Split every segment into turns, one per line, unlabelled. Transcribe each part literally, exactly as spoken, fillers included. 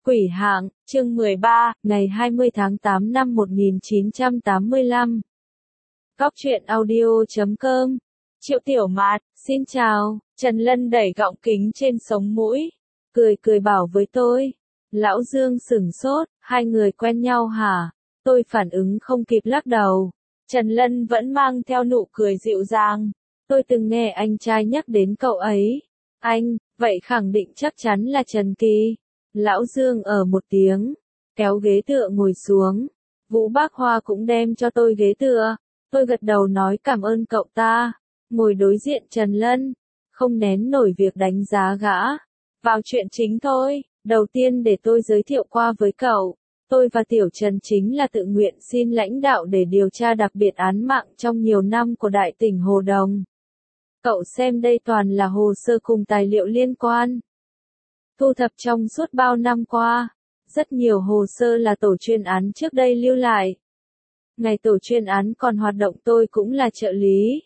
Quỷ hạng, chương mười ba, ngày hai mươi tháng tám năm một nghìn chín trăm tám mươi lăm. Góc truyện audio chấm com. Triệu Tiểu Mạt, xin chào. Trần Lân đẩy gọng kính trên sống mũi, cười cười bảo với tôi. Lão Dương sửng sốt, hai người quen nhau hả? Tôi phản ứng không kịp lắc đầu. Trần Lân vẫn mang theo nụ cười dịu dàng. Tôi từng nghe anh trai nhắc đến cậu ấy. Anh, vậy khẳng định chắc chắn là Trần Kỳ. Lão Dương ở một tiếng, kéo ghế tựa ngồi xuống. Vũ Bác Hoa cũng đem cho tôi ghế tựa. Tôi gật đầu nói cảm ơn cậu ta. Ngồi đối diện Trần Lân, không nén nổi việc đánh giá gã. Vào chuyện chính thôi, đầu tiên để tôi giới thiệu qua với cậu. Tôi và Tiểu Trần chính là tự nguyện xin lãnh đạo để điều tra đặc biệt án mạng trong nhiều năm của Đại tỉnh Hồ Đồng. Cậu xem đây toàn là hồ sơ cùng tài liệu liên quan. Thu thập trong suốt bao năm qua, rất nhiều hồ sơ là tổ chuyên án trước đây lưu lại. Ngày tổ chuyên án còn hoạt động tôi cũng là trợ lý.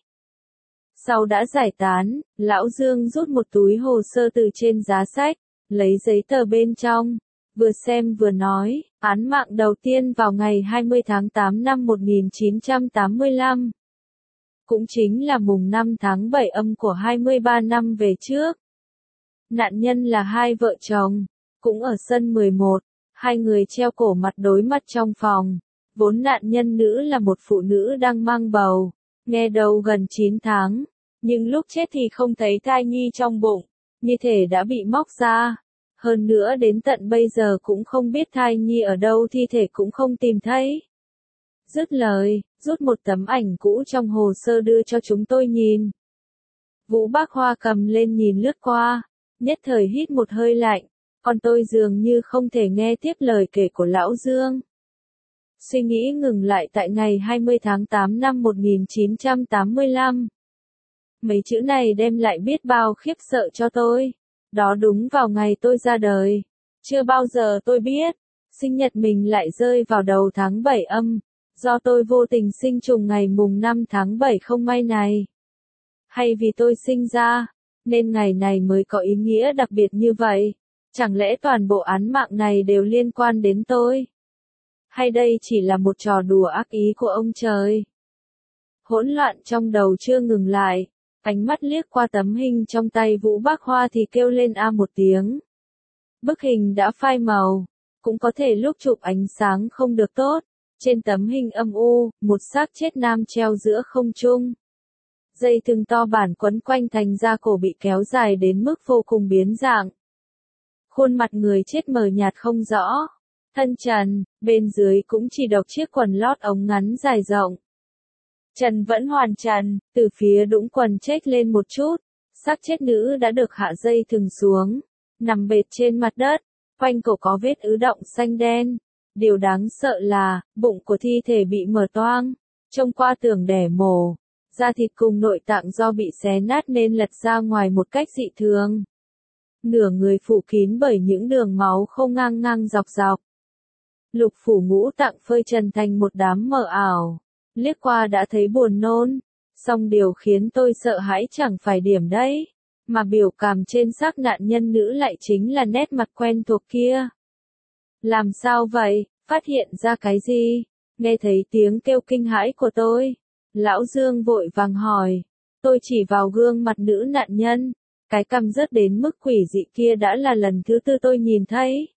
Sau đã giải tán, Lão Dương rút một túi hồ sơ từ trên giá sách, lấy giấy tờ bên trong, vừa xem vừa nói, án mạng đầu tiên vào ngày hai mươi tháng tám năm một nghìn chín trăm tám mươi lăm. Cũng chính là mùng năm tháng bảy âm của hai mươi ba năm về trước. Nạn nhân là hai vợ chồng, cũng ở sân mười một, hai người treo cổ mặt đối mặt trong phòng. Vốn nạn nhân nữ là một phụ nữ đang mang bầu, nghe đầu gần chín tháng, nhưng lúc chết thì không thấy thai nhi trong bụng, như thể đã bị móc ra. Hơn nữa đến tận bây giờ cũng không biết thai nhi ở đâu, thi thể cũng không tìm thấy. Dứt lời, rút một tấm ảnh cũ trong hồ sơ đưa cho chúng tôi nhìn. Vũ Bác Hoa cầm lên nhìn lướt qua. Nhất thời hít một hơi lạnh, còn tôi dường như không thể nghe tiếp lời kể của Lão Dương. Suy nghĩ ngừng lại tại ngày hai mươi tháng tám năm một nghìn chín trăm tám mươi lăm. Mấy chữ này đem lại biết bao khiếp sợ cho tôi. Đó đúng vào ngày tôi ra đời. Chưa bao giờ tôi biết, sinh nhật mình lại rơi vào đầu tháng bảy âm, do tôi vô tình sinh trùng ngày mùng năm tháng bảy không may này. Hay vì tôi sinh ra, nên ngày này mới có ý nghĩa đặc biệt như vậy. Chẳng lẽ toàn bộ án mạng này đều liên quan đến tôi? Hay đây chỉ là một trò đùa ác ý của ông trời? Hỗn loạn trong đầu chưa ngừng lại, ánh mắt liếc qua tấm hình trong tay Vũ Bác Hoa thì kêu lên a một tiếng. Bức hình đã phai màu, cũng có thể lúc chụp ánh sáng không được tốt. Trên tấm hình âm u, một xác chết nam treo giữa không trung. Dây thừng to bản quấn quanh thành da cổ bị kéo dài đến mức vô cùng biến dạng. Khuôn mặt người chết mờ nhạt không rõ. Thân trần, bên dưới cũng chỉ độc chiếc quần lót ống ngắn dài rộng. Trần vẫn hoàn trần, từ phía đũng quần chếch lên một chút. Xác chết nữ đã được hạ dây thừng xuống, nằm bệt trên mặt đất, quanh cổ có vết ứ động xanh đen. Điều đáng sợ là, bụng của thi thể bị mở toang, trông qua tưởng đẻ mổ. Da thịt cùng nội tạng do bị xé nát nên lật ra ngoài một cách dị thường. Nửa người phủ kín bởi những đường máu không ngang ngang dọc dọc. Lục phủ ngũ tạng phơi trần thành một đám mờ ảo. Liếc qua đã thấy buồn nôn. Song điều khiến tôi sợ hãi chẳng phải điểm đấy, mà biểu cảm trên xác nạn nhân nữ lại chính là nét mặt quen thuộc kia. Làm sao vậy? Phát hiện ra cái gì? Nghe thấy tiếng kêu kinh hãi của tôi. Lão Dương vội vàng hỏi. Tôi chỉ vào gương mặt nữ nạn nhân. Cái cằm rớt đến mức quỷ dị kia đã là lần thứ tư tôi nhìn thấy.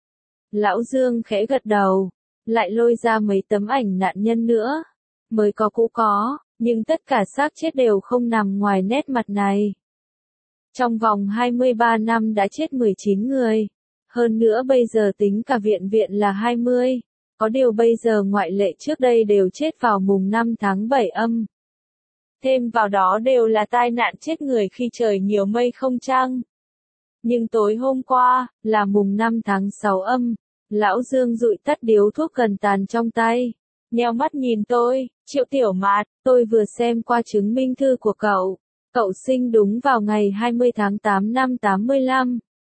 Lão Dương khẽ gật đầu. Lại lôi ra mấy tấm ảnh nạn nhân nữa. Mới có cũ có, nhưng tất cả xác chết đều không nằm ngoài nét mặt này. Trong vòng hai mươi ba năm đã chết mười chín người. Hơn nữa bây giờ tính cả viện viện là hai mươi. Có điều bây giờ ngoại lệ trước đây đều chết vào mùng năm tháng bảy âm. Thêm vào đó đều là tai nạn chết người khi trời nhiều mây không trăng. Nhưng tối hôm qua, là mùng năm tháng sáu âm, Lão Dương dụi tắt điếu thuốc gần tàn trong tay. Nheo mắt nhìn tôi, Triệu Tiểu Mạt, tôi vừa xem qua chứng minh thư của cậu. Cậu sinh đúng vào ngày hai mươi tháng tám năm tám mươi lăm.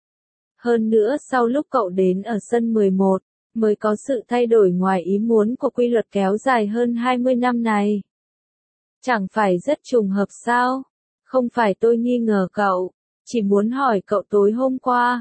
Hơn nữa sau lúc cậu đến ở sân mười một, mới có sự thay đổi ngoài ý muốn của quy luật kéo dài hơn hai mươi năm này. Chẳng phải rất trùng hợp sao? Không phải tôi nghi ngờ cậu, chỉ muốn hỏi cậu tối hôm qua,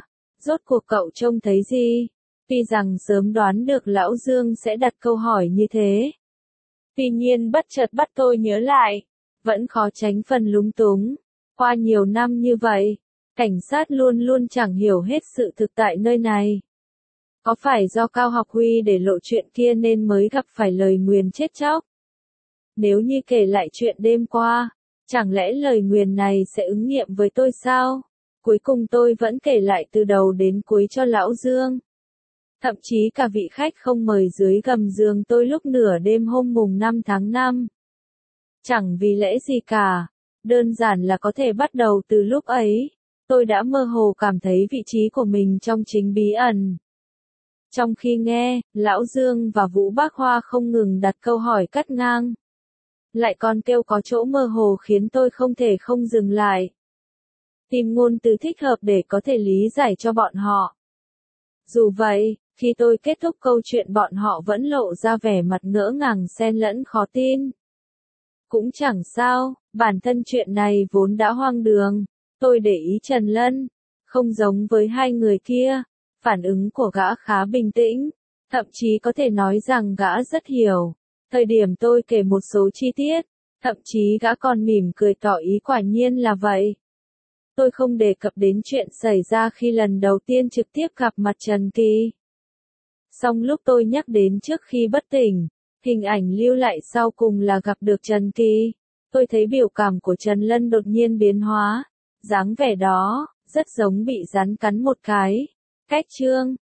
Rốt cuộc cậu trông thấy gì? Tuy rằng sớm đoán được Lão Dương sẽ đặt câu hỏi như thế. Tuy nhiên bất chợt bắt tôi nhớ lại, vẫn khó tránh phần lúng túng. Qua nhiều năm như vậy, cảnh sát luôn luôn chẳng hiểu hết sự thực tại nơi này. Có phải do Cao Học Huy để lộ chuyện kia nên mới gặp phải lời nguyền chết chóc? Nếu như kể lại chuyện đêm qua, chẳng lẽ lời nguyền này sẽ ứng nghiệm với tôi sao? Cuối cùng tôi vẫn kể lại từ đầu đến cuối cho Lão Dương. Thậm chí cả vị khách không mời dưới gầm giường tôi lúc nửa đêm hôm mùng năm tháng năm. Chẳng vì lẽ gì cả, đơn giản là có thể bắt đầu từ lúc ấy, tôi đã mơ hồ cảm thấy vị trí của mình trong chính bí ẩn. Trong khi nghe, Lão Dương và Vũ Bác Hoa không ngừng đặt câu hỏi cắt ngang. Lại còn kêu có chỗ mơ hồ khiến tôi không thể không dừng lại. Tìm ngôn từ thích hợp để có thể lý giải cho bọn họ. Dù vậy, khi tôi kết thúc câu chuyện bọn họ vẫn lộ ra vẻ mặt ngỡ ngàng xen lẫn khó tin. Cũng chẳng sao, bản thân chuyện này vốn đã hoang đường. Tôi để ý Trần Lân, không giống với hai người kia, phản ứng của gã khá bình tĩnh, thậm chí có thể nói rằng gã rất hiểu. Thời điểm tôi kể một số chi tiết, thậm chí gã còn mỉm cười tỏ ý quả nhiên là vậy. Tôi không đề cập đến chuyện xảy ra khi lần đầu tiên trực tiếp gặp mặt Trần Kỳ. Song lúc tôi nhắc đến trước khi bất tỉnh, hình ảnh lưu lại sau cùng là gặp được Trần Kỳ. Tôi thấy biểu cảm của Trần Lân đột nhiên biến hóa, dáng vẻ đó, rất giống bị rắn cắn một cái. Cách chương